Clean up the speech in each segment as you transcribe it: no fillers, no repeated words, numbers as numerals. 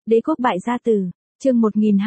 Đế quốc bại gia tử, chương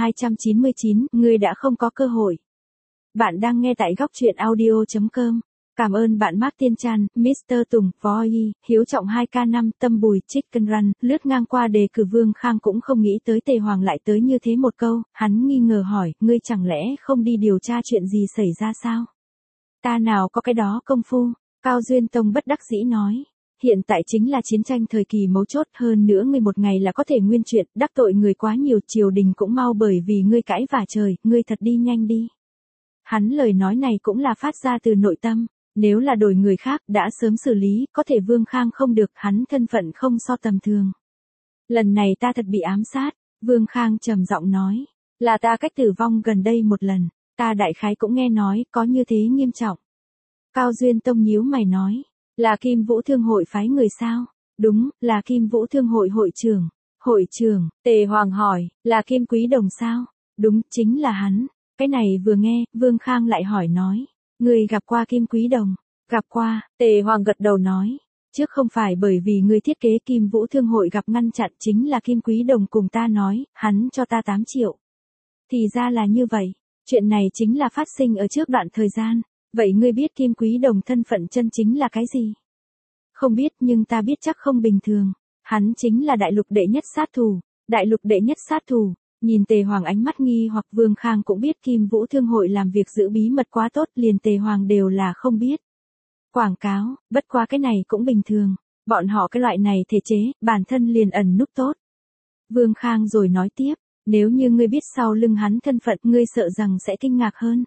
1299, ngươi đã không có cơ hội. Bạn đang nghe tại góc truyện audio.com. Cảm ơn bạn Mark Tiên Trăn, Mr. Tùng, Voi, Hiếu Trọng 2K5, Tâm Bùi, Chicken Run, lướt ngang qua đề cử Vương Khang cũng không nghĩ tới Tề Hoàng lại tới như thế một câu, hắn nghi ngờ hỏi, ngươi chẳng lẽ không đi điều tra chuyện gì xảy ra sao? Ta nào có cái đó công phu, Cao Duyên Tông bất đắc dĩ nói. Hiện tại chính là chiến tranh thời kỳ mấu chốt, hơn nữa ngươi một ngày là có thể nguyên chuyện, đắc tội người quá nhiều, triều đình cũng mau bởi vì ngươi cãi vả trời, ngươi thật đi nhanh đi. Hắn lời nói này cũng là phát ra từ nội tâm, nếu là đổi người khác đã sớm xử lý, có thể Vương Khang không được, hắn thân phận không so tầm thường. Lần này ta thật bị ám sát, Vương Khang trầm giọng nói, là ta cách tử vong gần đây một lần, ta đại khái cũng nghe nói, có như thế nghiêm trọng. Cao Duyên Tông nhíu mày nói. Là Kim Vũ Thương hội phái người sao? Đúng, là Kim Vũ Thương hội hội trưởng. Hội trưởng, Tề Hoàng hỏi, là Kim Quý Đồng sao? Đúng, chính là hắn. Cái này vừa nghe, Vương Khang lại hỏi nói. Người gặp qua Kim Quý Đồng? Gặp qua, Tề Hoàng gật đầu nói. Trước không phải bởi vì người thiết kế Kim Vũ Thương hội gặp ngăn chặn, chính là Kim Quý Đồng cùng ta nói, hắn cho ta 8 triệu. Thì ra là như vậy, chuyện này chính là phát sinh ở trước đoạn thời gian. Vậy ngươi biết Kim Quý Đồng thân phận chân chính là cái gì? Không biết, nhưng ta biết chắc không bình thường. Hắn chính là đại lục đệ nhất sát thủ. Đại lục đệ nhất sát thủ. Nhìn Tề Hoàng ánh mắt nghi hoặc Vương Khang cũng biết Kim Vũ Thương hội làm việc giữ bí mật quá tốt, liền Tề Hoàng đều là không biết. Quảng cáo, bất quá cái này cũng bình thường. Bọn họ cái loại này thể chế, bản thân liền ẩn núp tốt. Vương Khang rồi nói tiếp, nếu như ngươi biết sau lưng hắn thân phận, ngươi sợ rằng sẽ kinh ngạc hơn.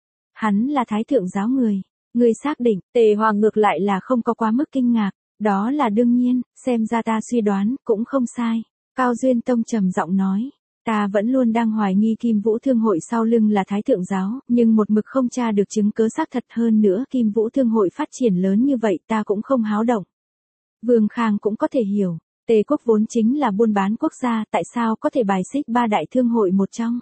Hắn là thái thượng giáo người. Ngươi xác định, Tề Hoàng ngược lại là không có quá mức kinh ngạc. Đó là đương nhiên, xem ra ta suy đoán, cũng không sai. Cao Duyên Tông trầm giọng nói. Ta vẫn luôn đang hoài nghi Kim Vũ Thương hội sau lưng là thái thượng giáo, nhưng một mực không tra được chứng cứ xác thật, hơn nữa Kim Vũ Thương hội phát triển lớn như vậy ta cũng không háo động. Vương Khang cũng có thể hiểu, Tề quốc vốn chính là buôn bán quốc gia, tại sao có thể bài xích ba đại thương hội một trong.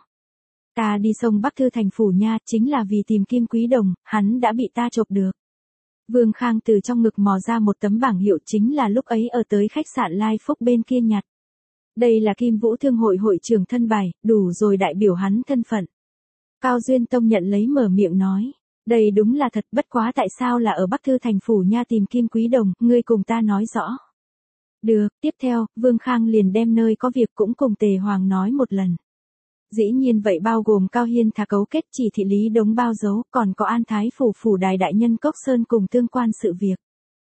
Ta đi sông Bắc Thư thành phủ nha, chính là vì tìm Kim Quý Đồng, hắn đã bị ta chộp được. Vương Khang từ trong ngực mò ra một tấm bảng hiệu, chính là lúc ấy ở tới khách sạn Lai Phúc bên kia nhặt. Đây là Kim Vũ Thương hội hội trưởng thân bài, đủ rồi đại biểu hắn thân phận. Cao Duyên Tông nhận lấy mở miệng nói. Đây đúng là thật, bất quá tại sao là ở Bắc Thư thành phủ nha tìm Kim Quý Đồng, ngươi cùng ta nói rõ. Được, tiếp theo, Vương Khang liền đem nơi có việc cũng cùng Tề Hoàng nói một lần. Dĩ nhiên vậy bao gồm Cao Hiên Thà cấu kết chỉ thị Lý Đống bao dấu, còn có An Thái phủ đài đại nhân Cốc Sơn cùng tương quan sự việc.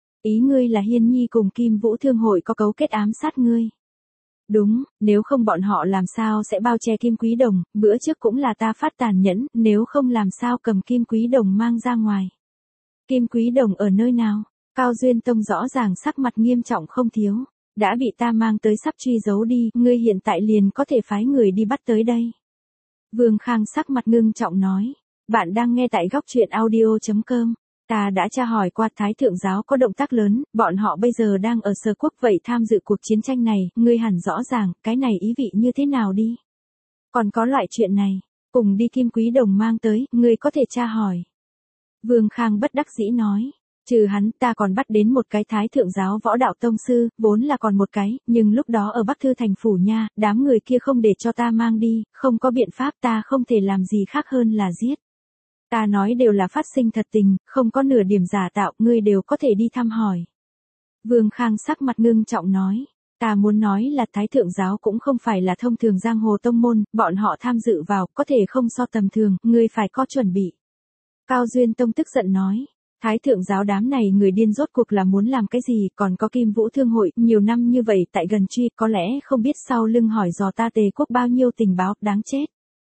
Ý ngươi là Hiên Nhi cùng Kim Vũ Thương hội có cấu kết ám sát ngươi. Đúng, nếu không bọn họ làm sao sẽ bao che Kim Quý Đồng, bữa trước cũng là ta phát tàn nhẫn, nếu không làm sao cầm Kim Quý Đồng mang ra ngoài. Kim Quý Đồng ở nơi nào? Cao Duyên Tông rõ ràng sắc mặt nghiêm trọng không thiếu. Đã bị ta mang tới sắp truy giấu đi, ngươi hiện tại liền có thể phái người đi bắt tới đây. Vương Khang sắc mặt ngưng trọng nói. Bạn đang nghe tại góc truyện audio.com. Ta đã tra hỏi qua Thái Thượng Giáo có động tác lớn, bọn họ bây giờ đang ở Sở Quốc vậy tham dự cuộc chiến tranh này, ngươi hẳn rõ ràng, cái này ý vị như thế nào đi. Còn có loại chuyện này, cùng đi Kim Quý Đồng mang tới, ngươi có thể tra hỏi. Vương Khang bất đắc dĩ nói. Trừ hắn, ta còn bắt đến một cái Thái Thượng Giáo võ đạo tông sư, vốn là còn một cái, nhưng lúc đó ở Bắc Thư thành phủ nha, đám người kia không để cho ta mang đi, không có biện pháp, ta không thể làm gì khác hơn là giết. Ta nói đều là phát sinh thật tình, không có nửa điểm giả tạo, ngươi đều có thể đi thăm hỏi. Vương Khang sắc mặt ngưng trọng nói. Ta muốn nói là Thái Thượng Giáo cũng không phải là thông thường giang hồ tông môn, bọn họ tham dự vào, có thể không so tầm thường, ngươi phải có chuẩn bị. Cao Duyên Tông tức giận nói. Thái Thượng Giáo đám này người điên rốt cuộc là muốn làm cái gì, còn có Kim Vũ Thương hội, nhiều năm như vậy tại gần truy, có lẽ không biết sau lưng hỏi dò ta Tề quốc bao nhiêu tình báo, đáng chết.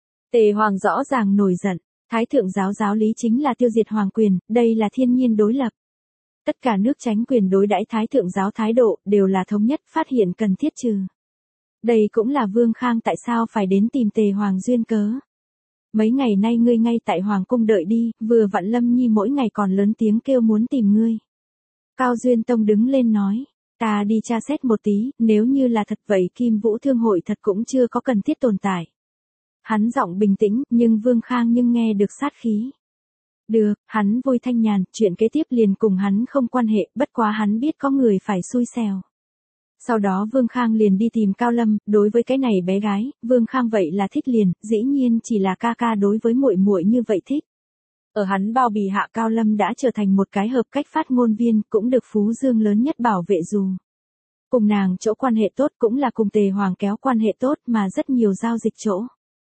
Tề Hoàng rõ ràng nổi giận, Thái Thượng Giáo giáo lý chính là tiêu diệt hoàng quyền, đây là thiên nhiên đối lập. Tất cả nước tránh quyền đối đãi Thái Thượng Giáo thái độ, đều là thống nhất, phát hiện cần thiết trừ. Đây cũng là Vương Khang tại sao phải đến tìm Tề Hoàng duyên cớ. Mấy ngày nay ngươi ngay tại Hoàng cung đợi đi, vừa vặn Lâm Nhi mỗi ngày còn lớn tiếng kêu muốn tìm ngươi. Cao Duyên Tông đứng lên nói, ta đi tra xét một tí, nếu như là thật vậy Kim Vũ Thương hội thật cũng chưa có cần thiết tồn tại. Hắn giọng bình tĩnh, nhưng Vương Khang nghe được sát khí. Được, hắn vui thanh nhàn, chuyện kế tiếp liền cùng hắn không quan hệ, bất quá hắn biết có người phải xui xẻo. Sau đó Vương Khang liền đi tìm Cao Lâm, đối với cái này bé gái, Vương Khang vậy là thích liền, dĩ nhiên chỉ là ca ca đối với muội muội như vậy thích. Ở hắn bao bì hạ Cao Lâm đã trở thành một cái hợp cách phát ngôn viên, cũng được Phú Dương lớn nhất bảo vệ dù. Cùng nàng chỗ quan hệ tốt cũng là cùng Tề Hoàng kéo quan hệ tốt mà rất nhiều giao dịch chỗ.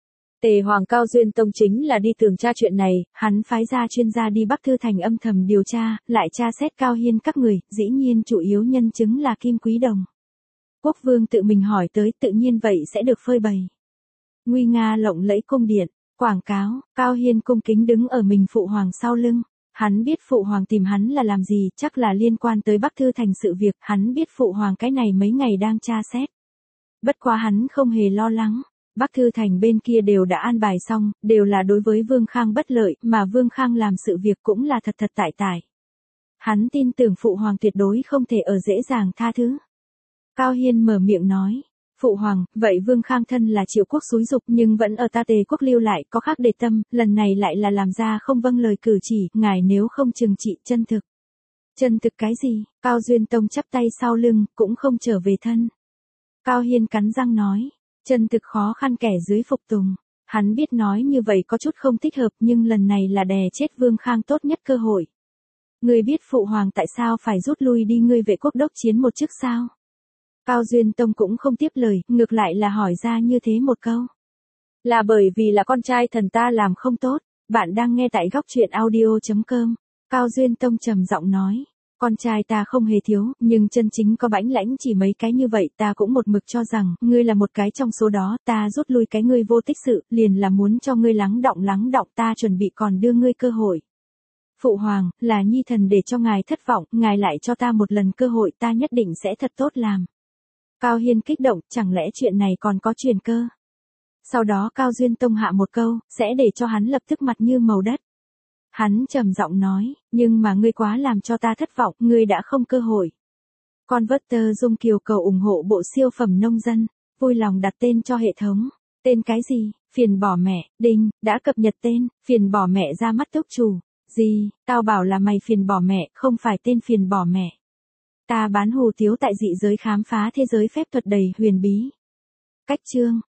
Tề Hoàng Cao Duyên Tông chính là đi tường tra chuyện này, hắn phái ra chuyên gia đi Bắc Thư Thành âm thầm điều tra, lại tra xét Cao Hiên các người, dĩ nhiên chủ yếu nhân chứng là Kim Quý Đồng. Quốc vương tự mình hỏi tới tự nhiên vậy sẽ được phơi bày. Nguy nga lộng lẫy cung điện, quảng cáo, Cao Hiên cung kính đứng ở mình phụ hoàng sau lưng. Hắn biết phụ hoàng tìm hắn là làm gì, chắc là liên quan tới Bắc Thư Thành sự việc, hắn biết phụ hoàng cái này mấy ngày đang tra xét. Bất quá hắn không hề lo lắng, Bắc Thư Thành bên kia đều đã an bài xong, đều là đối với Vương Khang bất lợi, mà Vương Khang làm sự việc cũng là thật thật tại tại. Hắn tin tưởng phụ hoàng tuyệt đối không thể ở dễ dàng tha thứ. Cao Hiên mở miệng nói, phụ hoàng, vậy Vương Khang thân là Triệu quốc xúi dục nhưng vẫn ở ta Tề quốc lưu lại có khác đề tâm, lần này lại là làm ra không vâng lời cử chỉ, ngài nếu không trừng trị chân thực. Chân thực cái gì? Cao Duyên Tông chắp tay sau lưng, cũng không trở về thân. Cao Hiên cắn răng nói, chân thực khó khăn kẻ dưới phục tùng. Hắn biết nói như vậy có chút không thích hợp nhưng lần này là đè chết Vương Khang tốt nhất cơ hội. Ngươi biết phụ hoàng tại sao phải rút lui đi ngươi vệ quốc đốc chiến một chức sao? Cao Duyên Tông cũng không tiếp lời, ngược lại là hỏi ra như thế một câu. Là bởi vì là con trai thần ta làm không tốt, bạn đang nghe tại góc truyện audio.com. Cao Duyên Tông trầm giọng nói, con trai ta không hề thiếu, nhưng chân chính có bãnh lãnh chỉ mấy cái như vậy ta cũng một mực cho rằng, ngươi là một cái trong số đó, ta rút lui cái ngươi vô tích sự, liền là muốn cho ngươi lắng động ta chuẩn bị còn đưa ngươi cơ hội. Phụ hoàng, là nhi thần để cho ngài thất vọng, ngài lại cho ta một lần cơ hội ta nhất định sẽ thật tốt làm. Cao Hiên kích động, chẳng lẽ chuyện này còn có truyền cơ? Sau đó Cao Duyên Tông hạ một câu, sẽ để cho hắn lập tức mặt như màu đất. Hắn trầm giọng nói, nhưng mà ngươi quá làm cho ta thất vọng, ngươi đã không cơ hội. Converter Dung Kiều cầu ủng hộ bộ siêu phẩm nông dân, vui lòng đặt tên cho hệ thống. Tên cái gì? Phiền bỏ mẹ, đinh, đã cập nhật tên, phiền bỏ mẹ ra mắt túc chủ. Gì, tao bảo là mày phiền bỏ mẹ, không phải tên phiền bỏ mẹ. Ta bán hủ tiếu tại dị giới khám phá thế giới phép thuật đầy huyền bí. Cách chương